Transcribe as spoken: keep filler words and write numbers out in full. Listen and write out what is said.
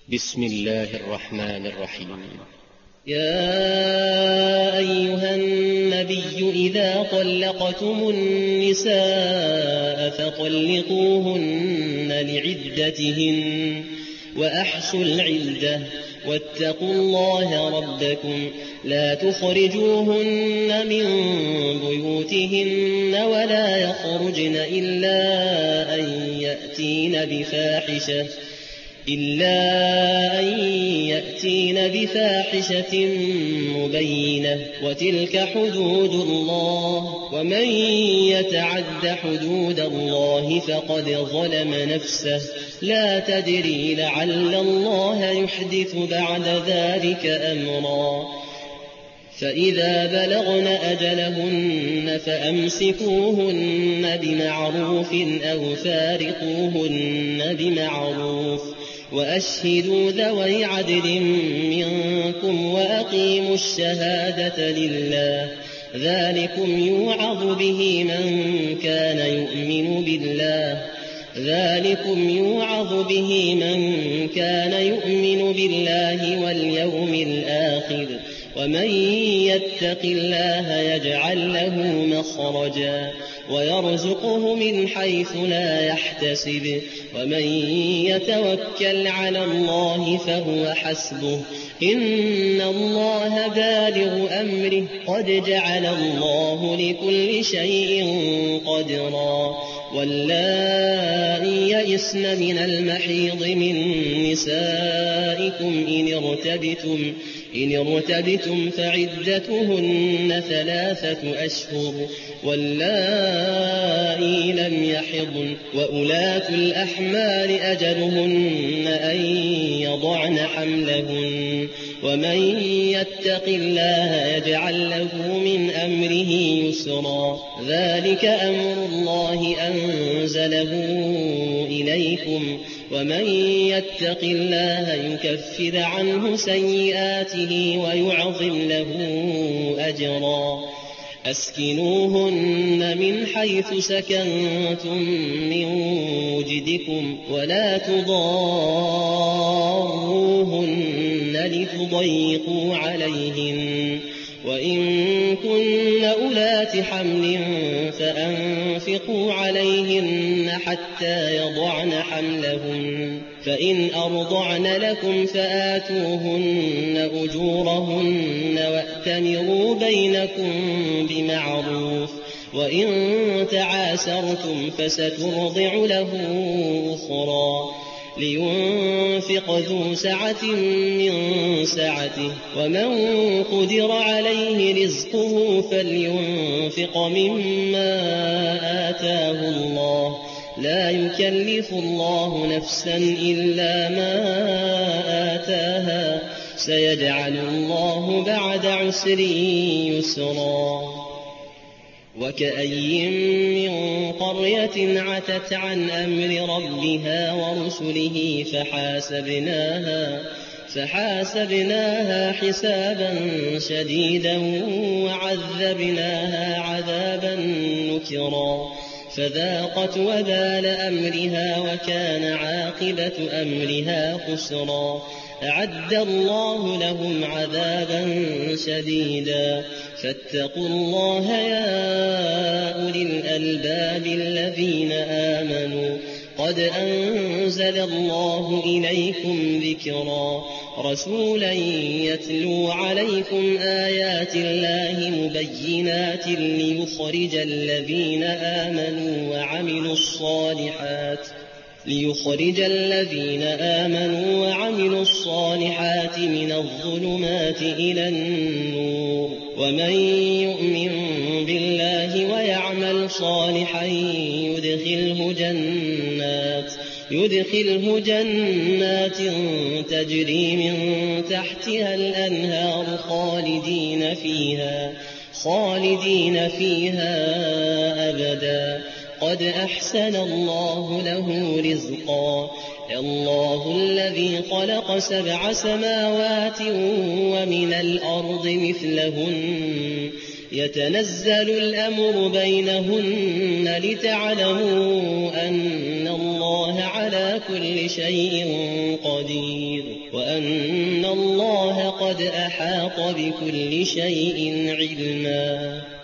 بسم الله الرحمن الرحيم. يا أيها النبي إذا طلقتم النساء فطلقوهن لعدتهن وأحصوا العدة واتقوا الله ربكم لا تخرجوهن من بيوتهن ولا يخرجن إلا أن يأتين بفاحشة إلا أن يأتين بفاحشة مبينة وتلك حدود الله ومن يتعد حدود الله فقد ظلم نفسه لا تدري لعل الله يحدث بعد ذلك أمرا فإذا بلغن أجلهن فأمسكوهن بمعروف أو فارقوهن بمعروف وأشهدوا ذوي عدل منكم وأقيموا الشهادة لله ذلكم يوعظ به من كان يؤمن بالله ذلكم يوعظ به من كان يؤمن بالله واليوم الآخر ومن يتق الله يجعل له مخرجا ويرزقه من حيث لا يحتسب ومن يتوكل على الله فهو حسبه إن الله بالغ أمره قد جعل الله لكل شيء قدرا واللائي يئسن من المحيض من نسائكم إن ارتبتم إن ارتبتم فعدتهن ثلاثة أشهر واللائي لم يحضن وأولاة الأحمال أجلهن أن يضعن حملهن ومن يتق الله يجعل له من أمره يسرا ذلك أمر الله أنزله إليكم ومن يتق الله يكفر عنه سيئاته ويعظم له أجرا أسكنوهن من حيث سكنتم من وجدكم ولا تضاروهن لتضيقوا عليهن وإن كن أولات حمل فأنفقوا عليهن حتى يضعن حملهن فإن أرضعن لكم فآتوهن أجورهن وأتمروا بينكم بمعروف وإن تعاسرتم فسترضع له أخرى لينفق ذو سعة من سعته ومن قدر عليه رزقه فلينفق مما آتاه الله لا يكلف الله نفسا إلا ما آتاها سيجعل الله بعد عسر يسرا وكأي من قرية عتت عن أمر ربها ورسله فحاسبناها فحاسبناها حسابا شديدا وعذبناها عذابا نكرا فذاقت وبال أمرها وكان عاقبة أمرها خسرا أعد الله لهم عذابا شديدا فاتقوا الله يا أولي الألباب الذين آمنوا قد أنزل الله إليكم ذكرا رسولا يتلو عليكم آيات الله مبينات ليخرج الذين آمنوا وعملوا الصالحات ليخرج الذين آمنوا وعملوا الصالحات من الظلمات إلى النور ومن يؤمن بالله ويعمل صالحا يدخله جنات يدخله جنات تجري من تحتها الأنهار خالدين فيها خالدين فيها أبدا قد أحسن الله له رزقا الله الذي خلق سبع سماوات ومن الأرض مثلهن يتنزل الأمر بينهن لتعلموا أن الله على كل شيء قدير وأن الله قد أحاط بكل شيء علما.